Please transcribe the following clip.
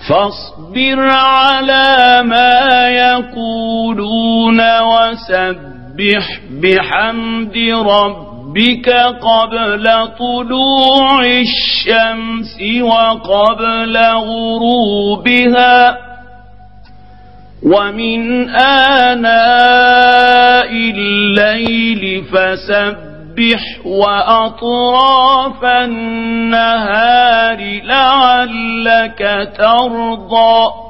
فاصبر على ما يقولون وسبح بحمد ربك قبل طلوع الشمس وقبل غروبها ومن آناء الليل فسبح وأطراف النهار لعلك ترضى